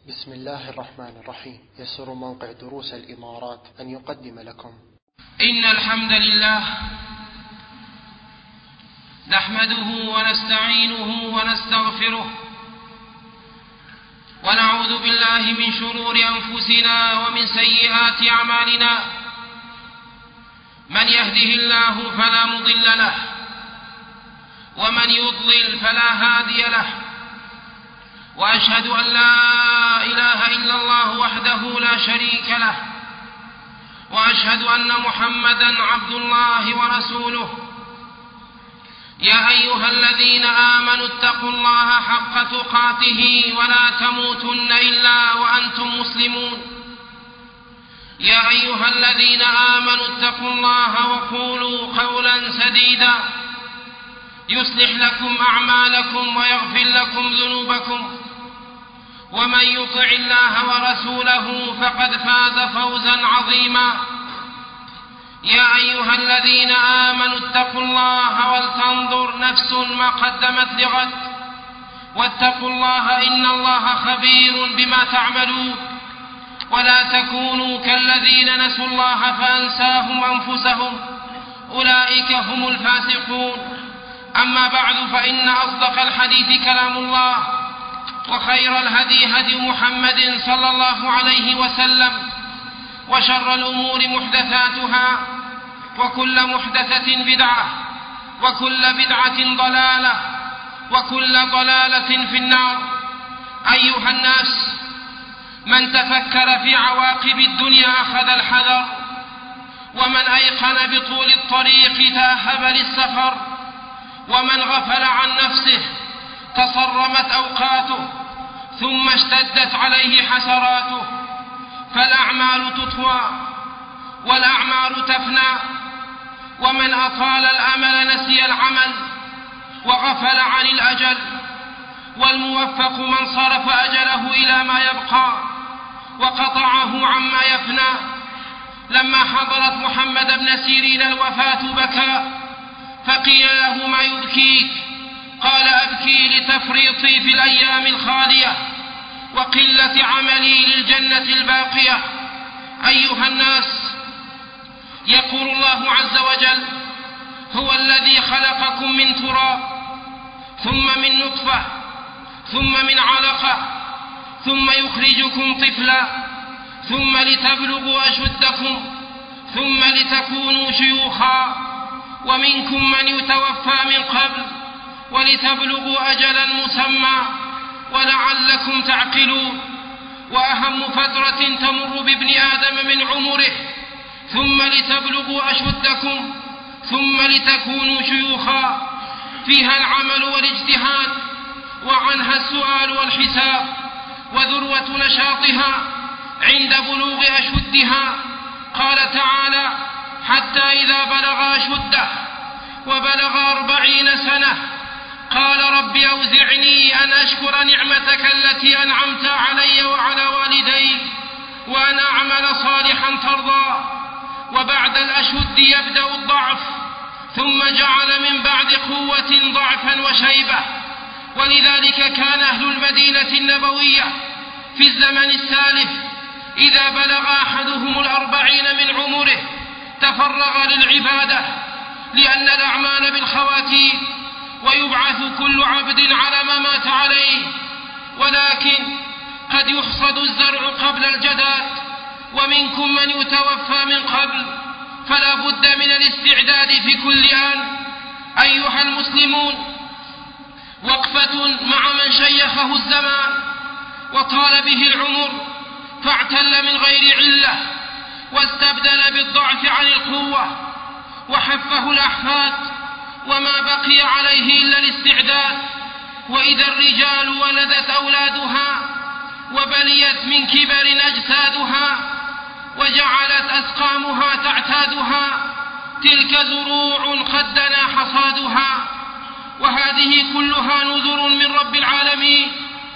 بسم الله الرحمن الرحيم. يسر موقع دروس الإمارات أن يقدم لكم إن الحمد لله نحمده ونستعينه ونستغفره ونعوذ بالله من شرور أنفسنا ومن سيئات أعمالنا. من يهده الله فلا مضل له ومن يضلل فلا هادي له، وأشهد أن لا إله إلا الله وحده لا شريك له، وأشهد أن محمدًا عبد الله ورسوله. يا أيها الذين آمنوا اتقوا الله حق تقاته ولا تموتن إلا وأنتم مسلمون. يا أيها الذين آمنوا اتقوا الله وقولوا قولا سديدا يصلح لكم أعمالكم ويغفر لكم ذنوبكم، ومن يطع الله ورسوله فقد فاز فوزا عظيما. يا أيها الذين آمنوا اتقوا الله ولتنظر نفس ما قدمت لغد، واتقوا الله إن الله خبير بما تعملون. ولا تكونوا كالذين نسوا الله فأنساهم أنفسهم، أولئك هم الفاسقون. أما بعد، فإن أصدق الحديث كلام الله، وخير الهدي هدي محمد صلى الله عليه وسلم، وشر الأمور محدثاتها، وكل محدثة بدعة، وكل بدعة ضلالة، وكل ضلالة في النار. أيها الناس، من تفكر في عواقب الدنيا أخذ الحذر، ومن أيقن بطول الطريق تأهب للسفر، ومن غفل عن نفسه تصرمت أوقاته ثم اشتدت عليه حسراته. فالأعمال تطوى والأعمار تفنى، ومن أطال الأمل نسي العمل وغفل عن الأجل. والموفق من صرف أجله إلى ما يبقى وقطعه عما يفنى. لما حضرت محمد بن سيرين الوفاة بكى، فقيل له: ما يبكيك؟ قال: أبكي لتفريطي في الأيام الخالية وقلة عملي للجنة الباقية. أيها الناس، يقول الله عز وجل: هو الذي خلقكم من تراب ثم من نطفة ثم من علقة ثم يخرجكم طفلا ثم لتبلغوا أشدكم ثم لتكونوا شيوخا، ومنكم من يتوفى من قبل ولتبلغوا أجلا مسمى ولعلكم تعقلون. وأهم فترة تمر بابن آدم من عمره ثم لتبلغوا أشدكم ثم لتكونوا شيوخا، فيها العمل والاجتهاد، وعنها السؤال والحساب. وذروة نشاطها عند بلوغ أشدها. قال تعالى: حتى إذا بلغ أشده وبلغ 40 سنة قال: رب أوزعني أن أشكر نعمتك التي أنعمت علي وعلى والدي وأن أعمل صالحا ترضى. وبعد الأشد يبدأ الضعف، ثم جعل من بعد قوة ضعفا وشيبة. ولذلك كان أهل المدينة النبوية في الزمن السالف إذا بلغ أحدهم 40 من عمره تفرغ للعبادة، لأن الأعمال بالخواتيم، ويبعث كل عبد على ما مات عليه. ولكن قد يحصد الزرع قبل الجداد، ومنكم من يتوفى من قبل، فلا بد من الاستعداد في كل آن. أيها المسلمون، وقفة مع من شيخه الزمان وطال به العمر فاعتل من غير علة، واستبدل بالضعف عن القوة، وحفه الأحفاد، وما بقي عليه إلا الاستعداد. وإذا الرجال ولدت أولادها وبليت من كبر أجسادها وجعلت أسقامها تعتادها، تلك زروع قد دنا حصادها. وهذه كلها نذر من رب العالمين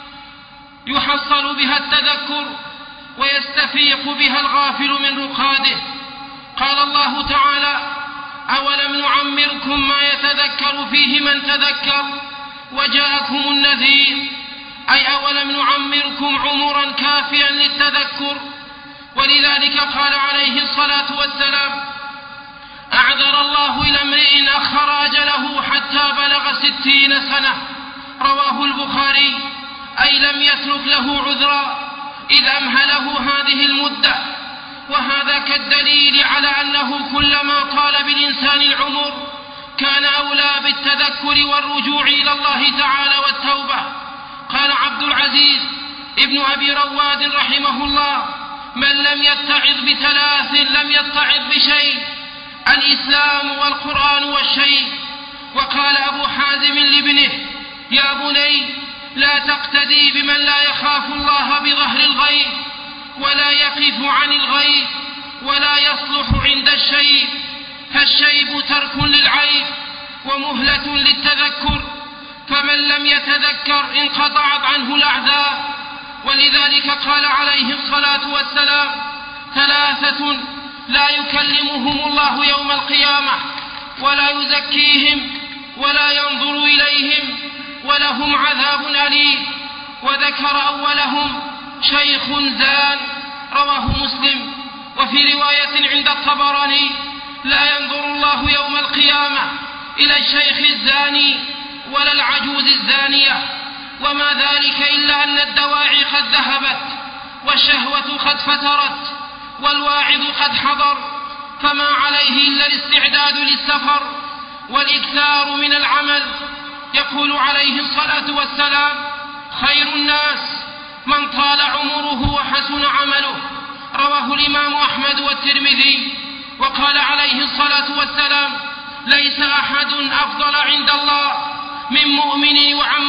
يحصل بها التذكر ويستفيق بها الغافل من رقاده. قال الله تعالى: أولم نعمركم ما يتذكر فيه من تذكر وجاءكم النذير. أي أولم نعمركم عمرا كافيا للتذكر. ولذلك قال عليه الصلاة والسلام: أعذر الله إلى امرئ أخر أجله حتى بلغ 60 سنة. رواه البخاري، أي لم يترك له عذرا إذ أمهله هذه المدة. وهذا كالدليل على أنه كلما طال بالإنسان العمر كان أولى بالتذكر والرجوع إلى الله تعالى والتوبة. قال عبد العزيز ابن أبي رواد رحمه الله: من لم يتعظ بثلاث لم يتعظ بشيء: الإسلام والقرآن والشيء. وقال أبو حازم لابنه: يا بني، لا تقتدي بمن لا يخاف الله بظهر الغيب ولا يقف عن الغيب ولا يصلح عند الشيء، فالشيب ترك للعيب ومهلة للتذكر، فمن لم يتذكر انقطعت عنه الأعذار. ولذلك قال عليه الصلاة والسلام: 3 لا يكلمهم الله يوم القيامة ولا يزكيهم ولا ينظر إليهم ولهم عذاب أليم. وذكر أولهم شيخ زان. رواه مسلم. وفي رواية عند الطبراني: لا ينظر الله يوم القيامة إلى الشيخ الزاني ولا العجوز الزانية، وما ذلك إلا أن الدواعي قد ذهبت والشهوة قد فترت والواعظ قد حضر، فما عليه إلا الاستعداد للسفر والإكثار من العمل. يقول عليه الصلاة والسلام: خير الناس من طال عمره وحسن عمله. رواه الإمام أحمد والترمذي. وقال عليه الصلاة والسلام: ليس أحد أفضل عند الله من مؤمن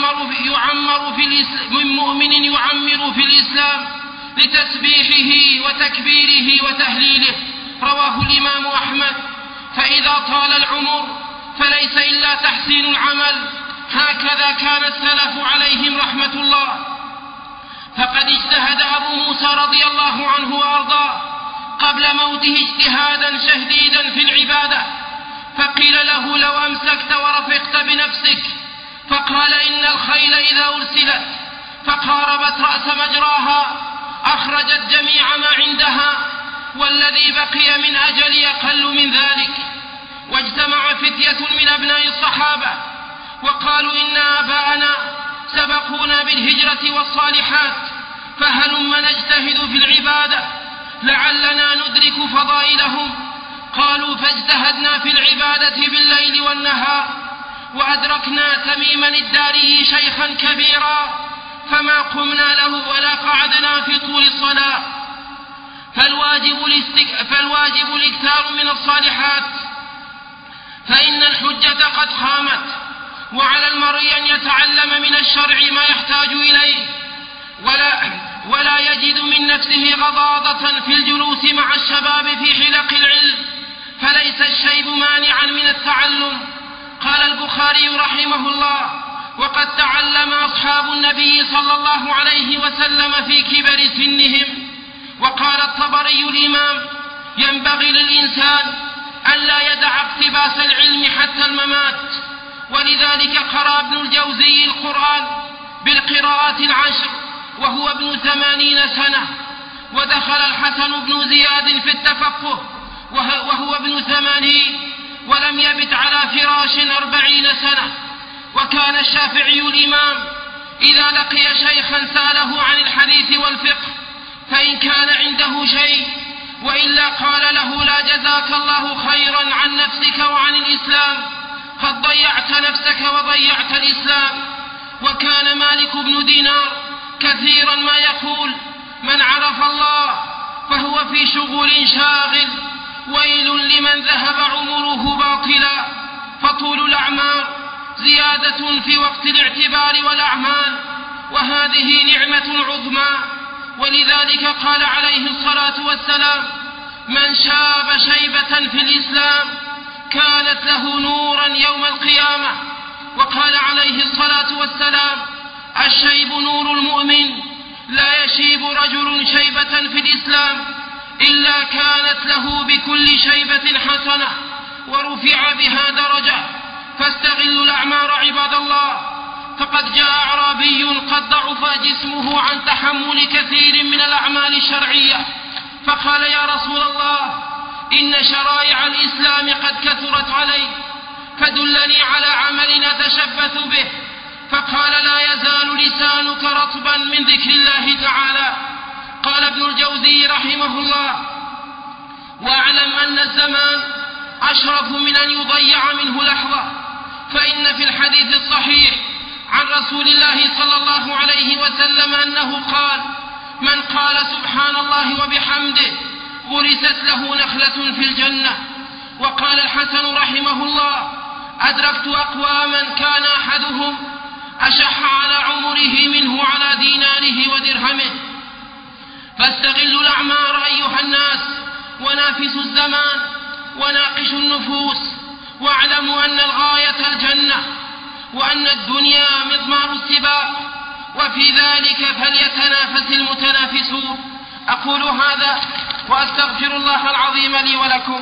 يعمر في الإسلام لتسبيحه وتكبيره وتهليله. رواه الإمام أحمد. فإذا طال العمر فليس إلا تحسين العمل. هكذا كان السلف عليهم رحمة الله. فقد اجتهد أبو موسى رضي الله عنه وأرضاه قبل موته اجتهادا شديدا في العبادة، فقيل له: لو أمسكت ورفقت بنفسك. فقال: إن الخيل إذا أرسلت فقاربت رأس مجراها أخرجت جميع ما عندها، والذي بقي من أجل أقل من ذلك. واجتمع فتية من أبناء الصحابة وقالوا: إن آباءنا سبقونا بالهجرة والصالحات، فهلم نجتهد في العبادة لعلنا ندرك فضائلهم. قالوا: فاجتهدنا في العبادة بالليل والنهار، وأدركنا تميما الداري شيخا كبيرا، فما قمنا له ولا قعدنا في طول الصلاة. فالواجب الإكثار من الصالحات، فإن الحجة قد قامت، وعلى المرء أن يتعلم من الشرع ما يحتاج إليه، ولا يجد من نفسه غضاضة في الجلوس مع الشباب في حلق العلم، فليس الشيب مانعا من التعلم. قال البخاري رحمه الله: وقد تعلم أصحاب النبي صلى الله عليه وسلم في كبر سنهم. وقال الطبري الإمام: ينبغي للإنسان أن لا يدع اقتباس العلم حتى الممات. ولذلك قرأ ابن الجوزي القرآن بالقراءات 10 وهو ابن 80 سنة، ودخل الحسن بن زياد في التفقه وهو ابن 80 ولم يبت على فراش 40 سنة. وكان الشافعي الإمام إذا لقي شيخا سأله عن الحديث والفقه، فإن كان عنده شيء وإلا قال له: لا جزاك الله خيرا عن نفسك وعن الإسلام، قد ضيعت نفسك وضيعت الإسلام. وكان مالك بن دينار كثيرا ما يقول: من عرف الله فهو في شغل شاغل، ويل لمن ذهب عمره باطلا. فطول الأعمار زيادة في وقت الاعتبار والأعمال، وهذه نعمة عظمى. ولذلك قال عليه الصلاة والسلام: من شاب شيبة في الإسلام كانت له نورا يوم القيامة. وقال عليه الصلاة والسلام: الشيب نور المؤمن، لا يشيب رجل شيبة في الإسلام إلا كانت له بكل شيبة حسنة ورفع بها درجة. فاستغلوا الأعمار عباد الله، فقد جاء أعرابي قد ضعف جسمه عن تحمل كثير من الأعمال الشرعية، فقال: يا رسول الله، إن شرائع الإسلام قد كثرت علي، فدلني على عمل أتشبث به. فقال: لا يزال لسانك رطبا من ذكر الله تعالى. قال ابن الجوزي رحمه الله: واعلم أن الزمان أشرف من أن يضيع منه لحظة، فإن في الحديث الصحيح عن رسول الله صلى الله عليه وسلم أنه قال: من قال سبحان الله وبحمده غرست له نخلة في الجنة. وقال الحسن رحمه الله: أدركت أقواما كان أحدهم أشح على عمره منه على ديناره ودرهمه. فاستغلوا الأعمار أيها الناس، ونافسوا الزمان، وناقشوا النفوس، واعلموا أن الغاية الجنة، وأن الدنيا مضمار السباق، وفي ذلك فليتنافس المتنافسون. أقول هذا وأستغفر الله العظيم لي ولكم.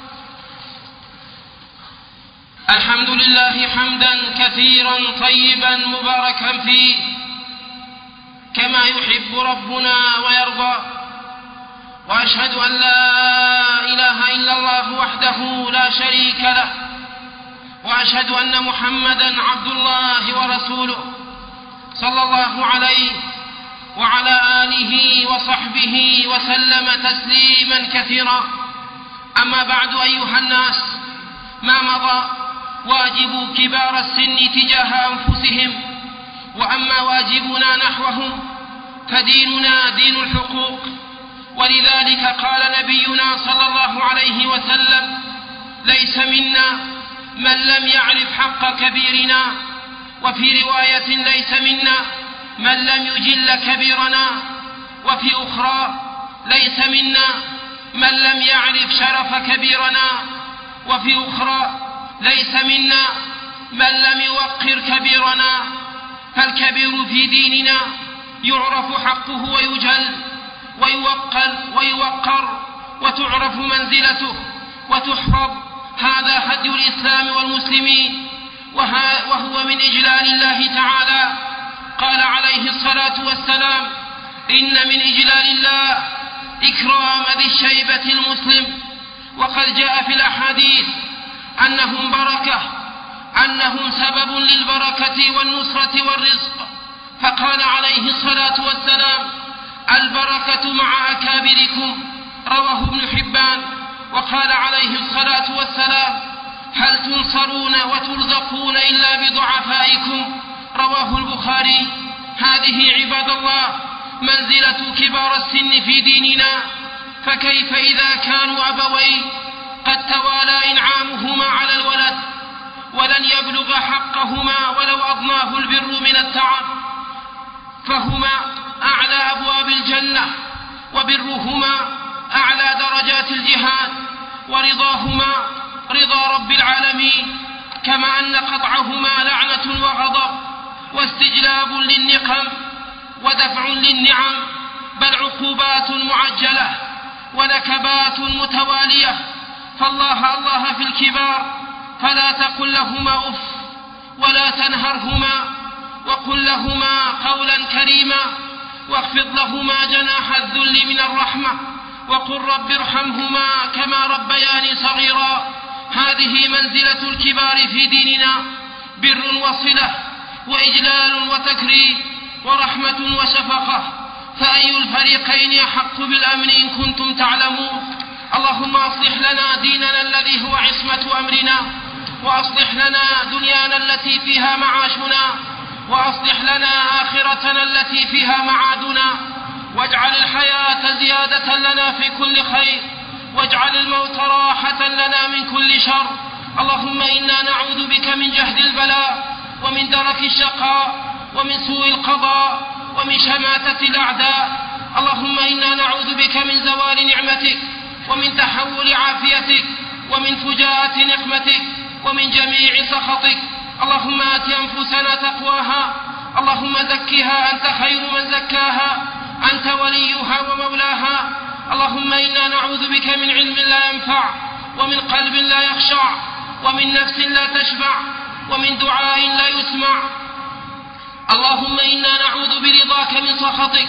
الحمد لله حمدا كثيرا طيبا مباركا فيه، كما يحب ربنا ويرضى. وأشهد أن لا إله إلا الله وحده لا شريك له، وأشهد أن محمدا عبد الله ورسوله صلى الله عليه وعلى آله وصحبه وسلم تسليما كثيرا. أما بعد أيها الناس، ما مضى واجب كبار السن تجاه أنفسهم، وأما واجبنا نحوهم فديننا دين الحقوق. ولذلك قال نبينا صلى الله عليه وسلم: ليس منا من لم يعرف حق كبيرنا. وفي رواية: ليس منا من لم يجل كبيرنا. وفي أخرى: ليس منا من لم يعرف شرف كبيرنا. وفي أخرى: ليس منا من لم يوقر كبيرنا. فالكبير في ديننا يعرف حقه ويجل ويوقر وتعرف منزلته وتحفظ. هذا هدي الإسلام والمسلمين، وهو من إجلال الله تعالى. قال عليه الصلاة والسلام: إن من إجلال الله إكرام ذي الشيبة المسلم. وقد جاء في الأحاديث أنهم بركة، أنهم سبب للبركة والنصرة والرزق. فقال عليه الصلاة والسلام: البركة مع أكابركم، رواه ابن حبان. وقال عليه الصلاة والسلام: هل تنصرون وترزقون إلا بضعفائكم، رواه البخاري. هذه عباد الله منزلة كبار السن في ديننا. فكيف إذا كانوا أبوين قد توالى إنعامهما على الولد ولن يبلغ حقهما ولو أضناه البر من التعب، فهما أعلى أبواب الجنة، وبرهما أعلى درجات الجهاد، ورضاهما رضا رب العالمين، كما أن قطعهما لعنة وغضب واستجلاب للنقم ودفع للنعم، بل عقوبات معجلة ونكبات متوالية. فالله الله في الكبار، فلا تقل لهما أف ولا تنهرهما، وقل لهما قولا كريما، واخفض لهما جناح الذل من الرحمة، وقل رب ارحمهما كما ربياني صغيرا. هذه منزلة الكبار في ديننا: بر وصلة، وإجلال وتكريم، ورحمة وشفقة. فأي الفريقين أحق بالأمن إن كنتم تعلمون؟ اللهم أصلح لنا ديننا الذي هو عصمة أمرنا، وأصلح لنا دنيانا التي فيها معاشنا، وأصلح لنا آخرتنا التي فيها معادنا، واجعل الحياة زيادة لنا في كل خير، واجعل الموت راحة لنا من كل شر. اللهم إنا نعوذ بك من جهد البلاء، ومن درك الشقاء، ومن سوء القضاء، ومن شماتة الأعداء. اللهم إنا نعوذ بك من زوال نعمتك، ومن تحول عافيتك، ومن فجاءة نقمتك، ومن جميع سخطك. اللهم آت أنفسنا تقواها، اللهم زكها أنت خير من زكاها، أنت وليها ومولاها. اللهم إنا نعوذ بك من علم لا ينفع، ومن قلب لا يخشع، ومن نفس لا تشبع، ومن دعاء لا يسمع، اللهم إنا نعوذ برضاك من سخطك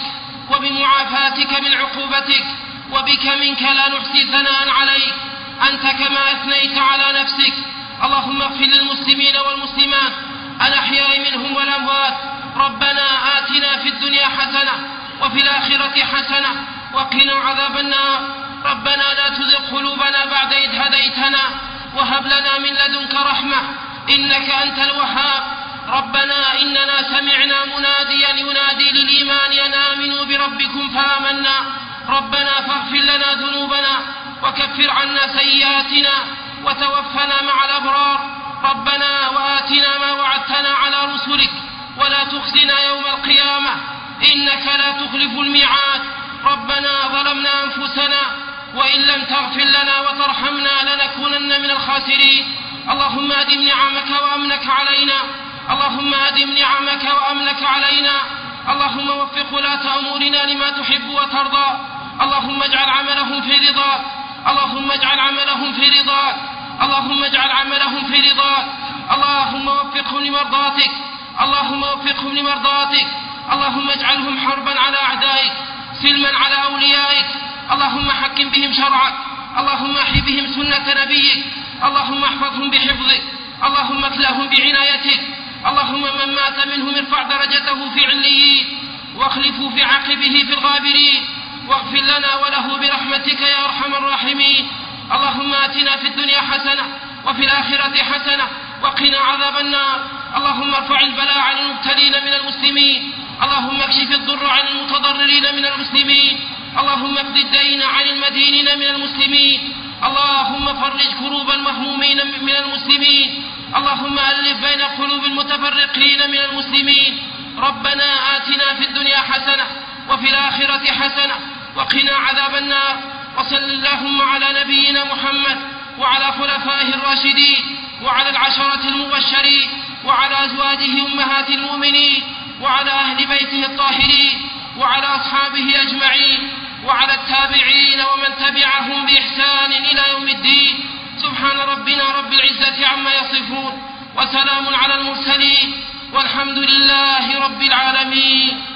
وبمعافاتك من عقوبتك، وبك منك لا نحصي ثناء عليك أنت كما أثنيت على نفسك. اللهم اغفر للمسلمين والمسلمات الأحياء منهم والأموات. ربنا آتنا في الدنيا حسنة وفي الآخرة حسنة وقنا عذاب النار. ربنا لا تزغ قلوبنا بعد إذ هديتنا وهب لنا من لدنك رحمة إنك أنت الوهاب. ربنا إننا سمعنا مناديا ينادي للإيمان أن آمنوا بربكم فآمنا. ربنا فاغفر لنا ذنوبنا وكفر عنا سيئاتنا وتوفنا مع الأبرار. ربنا وآتنا ما وعدتنا على رسلك ولا تخزنا يوم القيامة إنك لا تخلف الميعاد. ربنا ظلمنا أنفسنا وإن لم تغفر لنا وترحمنا لنكونن من الخاسرين. اللهم أدم نعمك وأمنك علينا. اللهم أدم نعمك وأمنك علينا. اللهم وفق ولاة أمورنا لما تحب وترضى. اللهم اجعل عملهم في رضاك. اللهم اجعل عملهم في رضاك. اللهم اجعل عملهم في رضاك. اللهم وفقهم لمرضاتك. اللهم وفقهم لمرضاتك. اللهم اجعلهم حربا على أعدائك سلما على أوليائك. اللهم حكم بهم شرعك. اللهم احي بهم سنة نبيك. اللهم احفظهم بحفظك. اللهم اكلهم بعنايتك. اللهم من مات منهم ارفع درجته في عليين واخلفه في عقبه في الغابرين واغفر لنا وله برحمتك يا أرحم الراحمين. اللهم آتنا في الدنيا حسنة وفي الآخرة حسنة وقنا عذاب النار. اللهم ارفع البلاء عن المبتلين من المسلمين. اللهم اكشف الضر عن المتضررين من المسلمين. اللهم اقض الدين عن المدينين من المسلمين. اللهم فرج كروب المهمومين من المسلمين. اللهم ألف بين قلوب المتفرقين من المسلمين. ربنا آتنا في الدنيا حسنة وفي الآخرة حسنة وقنا عذاب النار. وصل اللهم على نبينا محمد وعلى خلفائه الراشدين وعلى العشرة المبشرين وعلى أزواجه أمهات المؤمنين وعلى أهل بيته الطاهرين وعلى أصحابه أجمعين وعلى التابعين ومن تبعهم بإحسان إلى يوم الدين. سبحان ربنا رب العزة عما يصفون وسلام على المرسلين والحمد لله رب العالمين.